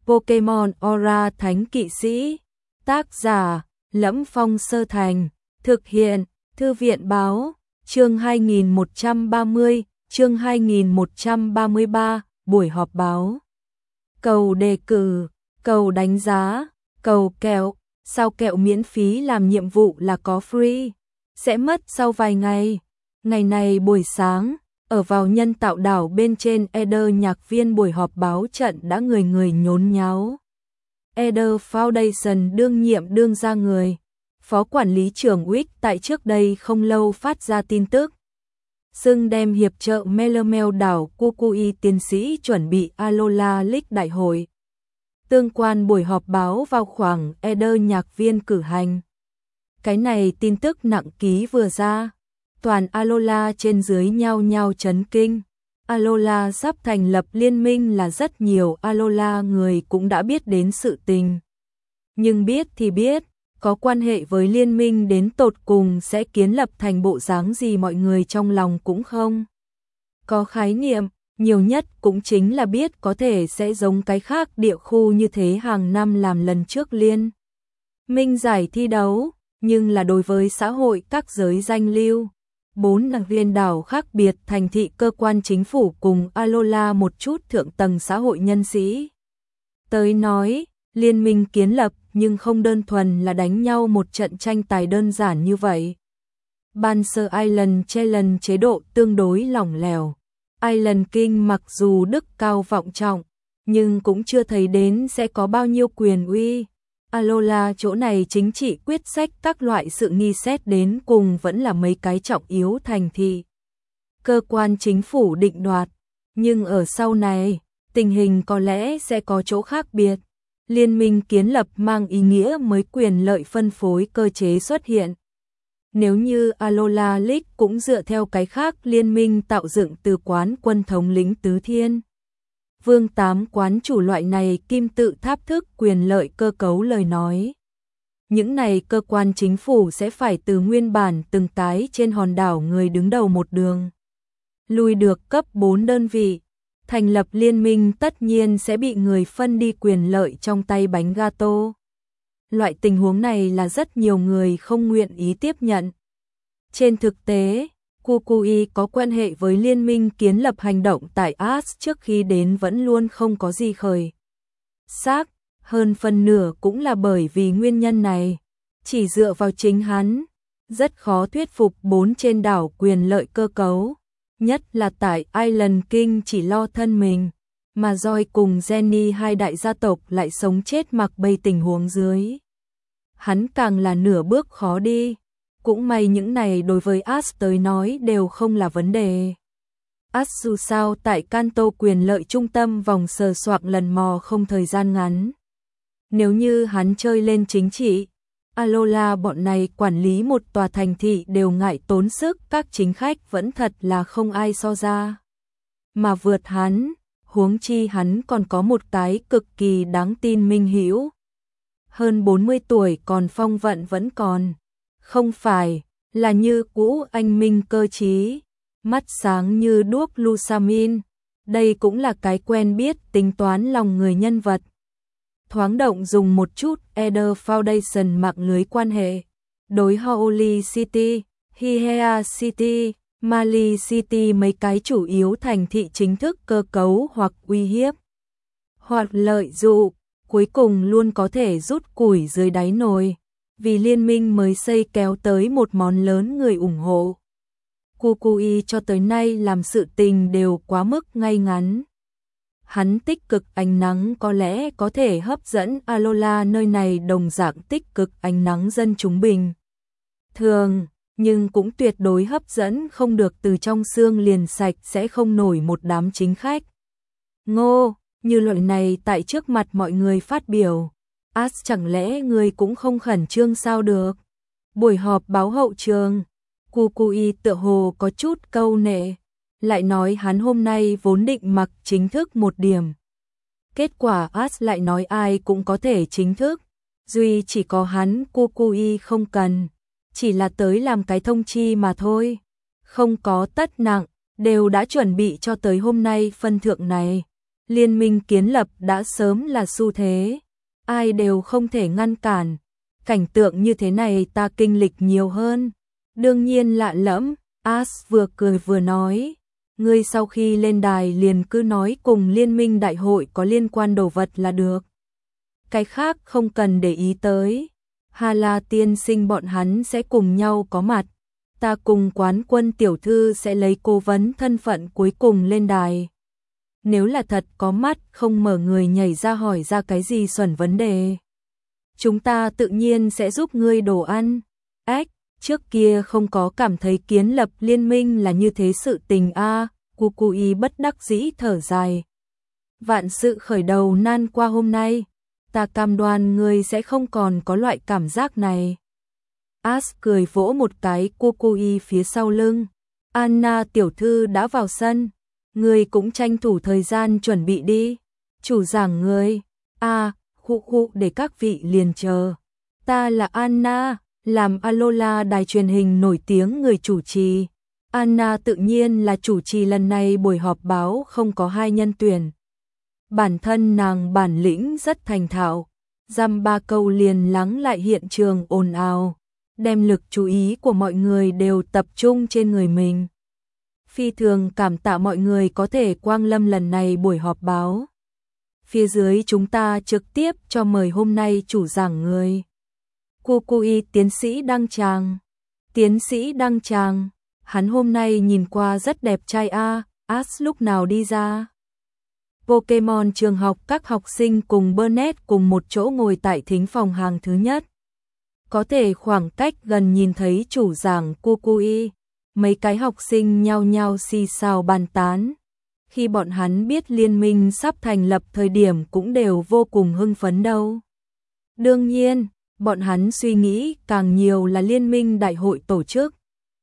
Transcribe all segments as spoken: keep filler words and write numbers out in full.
Pokemon Aura Thánh Kỵ Sĩ. Tác giả: Lẫm Phong Sơ Thành. Thực hiện: Thư viện báo. Chương hai nghìn một trăm ba mươi, chương hai nghìn một trăm ba mươi ba, buổi họp báo. Cầu đề cử, cầu đánh giá, cầu kẹo, sao kẹo miễn phí làm nhiệm vụ là có free, sẽ mất sau vài ngày. Ngày này buổi sáng, ở vào nhân tạo đảo bên trên Eder nhạc viên buổi họp báo trận đã người người nhốn nháo. Eder Foundation đương nhiệm đương ra người. Phó quản lý trưởng Wick tại trước đây không lâu phát ra tin tức. Xưng đem hiệp trợ Melemel đảo Kukui tiến sĩ chuẩn bị Alola League đại hội. Tương quan buổi họp báo vào khoảng Eder nhạc viên cử hành. Cái này tin tức nặng ký vừa ra. Toàn Alola trên dưới nhao nhao chấn kinh. Alola sắp thành lập liên minh là rất nhiều Alola người cũng đã biết đến sự tình. Nhưng biết thì biết, có quan hệ với liên minh đến tột cùng sẽ kiến lập thành bộ dáng gì mọi người trong lòng cũng không. Có khái niệm, nhiều nhất cũng chính là biết có thể sẽ giống cái khác địa khu như thế hàng năm làm lần trước liên minh giải thi đấu, nhưng là đối với xã hội các giới danh lưu. Bốn đảng viên đảo khác biệt thành thị cơ quan chính phủ cùng Alola một chút thượng tầng xã hội nhân sĩ. Tới nói, liên minh kiến lập nhưng không đơn thuần là đánh nhau một trận tranh tài đơn giản như vậy. Banser Island Challenge chế độ tương đối lỏng lẻo. Island King mặc dù đức cao vọng trọng, nhưng cũng chưa thấy đến sẽ có bao nhiêu quyền uy. Alola chỗ này chính trị quyết sách các loại sự nghi xét đến cùng vẫn là mấy cái trọng yếu thành thị. Cơ quan chính phủ định đoạt, nhưng ở sau này, tình hình có lẽ sẽ có chỗ khác biệt. Liên minh kiến lập mang ý nghĩa mới quyền lợi phân phối cơ chế xuất hiện. Nếu như Alola League cũng dựa theo cái khác liên minh tạo dựng từ quán quân thống lĩnh tứ thiên. Vương tám quán chủ loại này kim tự tháp thức quyền lợi cơ cấu lời nói. Những này cơ quan chính phủ sẽ phải từ nguyên bản từng cái trên hòn đảo người đứng đầu một đường. Lùi được cấp bốn đơn vị. Thành lập liên minh tất nhiên sẽ bị người phân đi quyền lợi trong tay bánh gato. Loại tình huống này là rất nhiều người không nguyện ý tiếp nhận. Trên thực tế, Kukui có quan hệ với liên minh kiến lập hành động tại As trước khi đến vẫn luôn không có gì khởi sắc, hơn phần nửa cũng là bởi vì nguyên nhân này. Chỉ dựa vào chính hắn, rất khó thuyết phục bốn trên đảo quyền lợi cơ cấu. Nhất là tại Island King chỉ lo thân mình, mà Joy cùng Jenny hai đại gia tộc lại sống chết mặc bây tình huống dưới. Hắn càng là nửa bước khó đi, cũng may những này đối với As tới nói đều không là vấn đề. As dù sao tại Kanto quyền lợi trung tâm vòng sờ soạng lần mò không thời gian ngắn. Nếu như hắn chơi lên chính trị, Alola bọn này quản lý một tòa thành thị đều ngại tốn sức, các chính khách vẫn thật là không ai so ra. Mà vượt hắn, huống chi hắn còn có một cái cực kỳ đáng tin minh hữu. Hơn bốn mươi tuổi còn phong vận vẫn còn. Không phải, là như cũ anh minh cơ trí, mắt sáng như đuốc Lusamin. Đây cũng là cái quen biết tính toán lòng người nhân vật. Thoáng động dùng một chút Eder Foundation mạng lưới quan hệ. Đối Holy City, Hihea City, Mali City mấy cái chủ yếu thành thị chính thức cơ cấu hoặc uy hiếp. Hoặc lợi dụ, cuối cùng luôn có thể rút củi dưới đáy nồi. Vì liên minh mới xây kéo tới một món lớn người ủng hộ. Kukui cho tới nay làm sự tình đều quá mức ngay ngắn. Hắn tích cực ánh nắng có lẽ có thể hấp dẫn Alola nơi này đồng dạng tích cực ánh nắng dân chúng bình thường, nhưng cũng tuyệt đối hấp dẫn không được từ trong xương liền sạch sẽ không nổi một đám chính khách. Ngô, như loại này tại trước mặt mọi người phát biểu. As chẳng lẽ người cũng không khẩn trương sao được? Buổi họp báo hậu trường, Kukui tựa hồ có chút câu nệ, lại nói hắn hôm nay vốn định mặc chính thức một điểm. Kết quả As lại nói ai cũng có thể chính thức, duy chỉ có hắn Kukui không cần, chỉ là tới làm cái thông chi mà thôi. Không có tất nặng, đều đã chuẩn bị cho tới hôm nay phân thượng này. Liên minh kiến lập đã sớm là xu thế, ai đều không thể ngăn cản. Cảnh tượng như thế này ta kinh lịch nhiều hơn. Đương nhiên lạ lẫm, As vừa cười vừa nói. Ngươi sau khi lên đài liền cứ nói cùng liên minh đại hội có liên quan đồ vật là được. Cái khác không cần để ý tới. Hà La tiên sinh bọn hắn sẽ cùng nhau có mặt. Ta cùng Quán Quân tiểu thư sẽ lấy cố vấn thân phận cuối cùng lên đài. Nếu là thật có mắt không mở người nhảy ra hỏi ra cái gì xuẩn vấn đề. Chúng ta tự nhiên sẽ giúp ngươi đồ ăn. Ách, trước kia không có cảm thấy kiến lập liên minh là như thế sự tình a. À, Kukui bất đắc dĩ thở dài. Vạn sự khởi đầu nan qua hôm nay, ta cam đoan ngươi sẽ không còn có loại cảm giác này. As cười vỗ một cái Kukui phía sau lưng. Anna tiểu thư đã vào sân, ngươi cũng tranh thủ thời gian chuẩn bị đi. Chủ giảng ngươi, a, à, khu khu để các vị liền chờ. Ta là Anna, làm Alola đài truyền hình nổi tiếng người chủ trì. Anna tự nhiên là chủ trì lần này buổi họp báo không có hai nhân tuyển. Bản thân nàng bản lĩnh rất thành thạo, dăm ba câu liền lắng lại hiện trường ồn ào, đem lực chú ý của mọi người đều tập trung trên người mình. Phi thường cảm tạ mọi người có thể quang lâm lần này buổi họp báo. Phía dưới chúng ta trực tiếp cho mời hôm nay chủ giảng người. Kukui tiến sĩ Đăng Tràng. Tiến sĩ Đăng Tràng, hắn hôm nay nhìn qua rất đẹp trai a. As lúc nào đi ra? Pokemon trường học các học sinh cùng Burnett cùng một chỗ ngồi tại thính phòng hàng thứ nhất. Có thể khoảng cách gần nhìn thấy chủ giảng Kukui, mấy cái học sinh nhao nhao xì xào bàn tán. Khi bọn hắn biết liên minh sắp thành lập thời điểm cũng đều vô cùng hưng phấn đâu. Đương nhiên, bọn hắn suy nghĩ càng nhiều là liên minh đại hội tổ chức.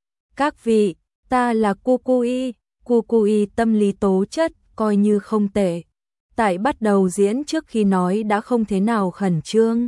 Các vị, ta là Kukui, Kukui tâm lý tố chất coi như không tệ. Tại bắt đầu diễn trước khi nói đã không thế nào khẩn trương.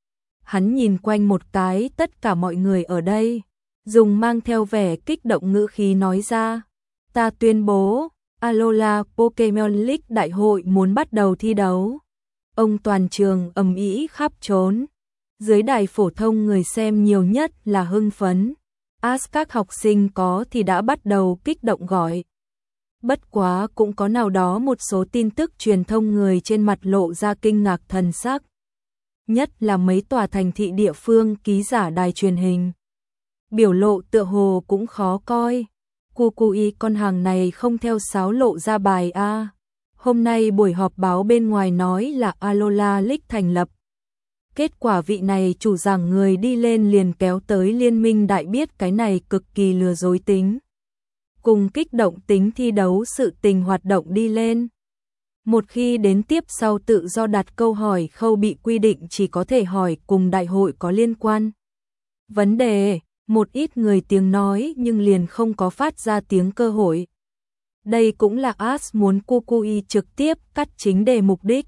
Hắn nhìn quanh một cái tất cả mọi người ở đây, dùng mang theo vẻ kích động ngữ khí nói ra. Ta tuyên bố, Alola Pokemon League đại hội muốn bắt đầu thi đấu. Ông toàn trường ầm ĩ khắp trốn. Dưới đài phổ thông người xem nhiều nhất là hưng phấn. As các học sinh có thì đã bắt đầu kích động gọi. Bất quá cũng có nào đó một số tin tức truyền thông người trên mặt lộ ra kinh ngạc thần sắc. Nhất là mấy tòa thành thị địa phương ký giả đài truyền hình. Biểu lộ tựa hồ cũng khó coi. Kukui con hàng này không theo sáo lộ ra bài a. Hôm nay buổi họp báo bên ngoài nói là Alola League thành lập. Kết quả vị này chủ giảng người đi lên liền kéo tới liên minh đại biết cái này cực kỳ lừa dối tính. Cùng kích động tính thi đấu sự tình hoạt động đi lên. Một khi đến tiếp sau tự do đặt câu hỏi khâu bị quy định chỉ có thể hỏi cùng đại hội có liên quan. Vấn đề, một ít người tiếng nói nhưng liền không có phát ra tiếng cơ hội. Đây cũng là As muốn Kukui trực tiếp cắt chính đề mục đích.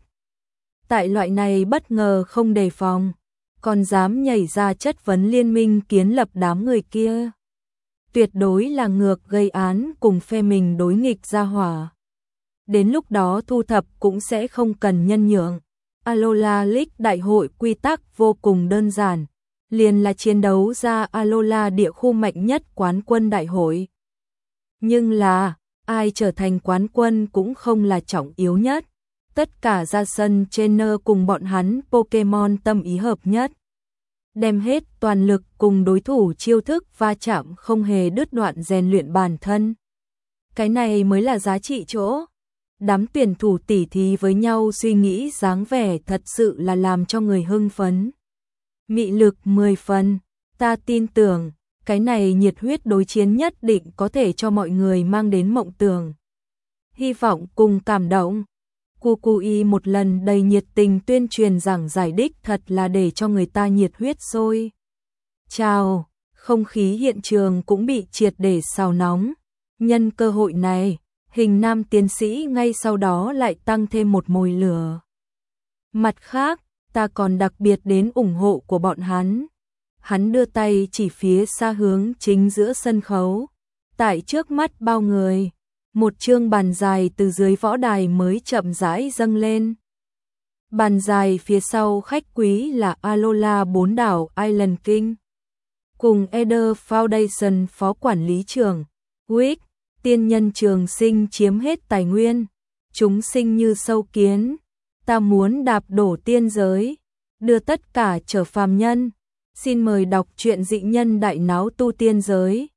Tại loại này bất ngờ không đề phòng, còn dám nhảy ra chất vấn liên minh kiến lập đám người kia. Tuyệt đối là ngược gây án cùng phe mình đối nghịch ra hỏa. Đến lúc đó thu thập cũng sẽ không cần nhân nhượng. Alola League đại hội quy tắc vô cùng đơn giản, liền là chiến đấu ra Alola địa khu mạnh nhất quán quân đại hội. Nhưng là, ai trở thành quán quân cũng không là trọng yếu nhất. Tất cả ra sân trainer cùng bọn hắn Pokemon tâm ý hợp nhất. Đem hết toàn lực cùng đối thủ chiêu thức va chạm không hề đứt đoạn rèn luyện bản thân. Cái này mới là giá trị chỗ. Đám tuyển thủ tỉ thí với nhau suy nghĩ dáng vẻ thật sự là làm cho người hưng phấn. Mị lực mười phần, ta tin tưởng, cái này nhiệt huyết đối chiến nhất định có thể cho mọi người mang đến mộng tưởng. Hy vọng cùng cảm động. Kukui một lần đầy nhiệt tình tuyên truyền rằng giải đích thật là để cho người ta nhiệt huyết sôi. Chào, không khí hiện trường cũng bị triệt để xào nóng. Nhân cơ hội này, hình nam tiến sĩ ngay sau đó lại tăng thêm một mồi lửa. Mặt khác, ta còn đặc biệt đến ủng hộ của bọn hắn. Hắn đưa tay chỉ phía xa hướng chính giữa sân khấu. Tại trước mắt bao người, một chương bàn dài từ dưới võ đài mới chậm rãi dâng lên. Bàn dài phía sau khách quý là Alola bốn đảo Island King, cùng Eder Foundation phó quản lý trưởng, Wick, tiên nhân trường sinh chiếm hết tài nguyên, chúng sinh như sâu kiến, ta muốn đạp đổ tiên giới, đưa tất cả trở phàm nhân. Xin mời đọc truyện Dị Nhân Đại Náo Tu Tiên Giới.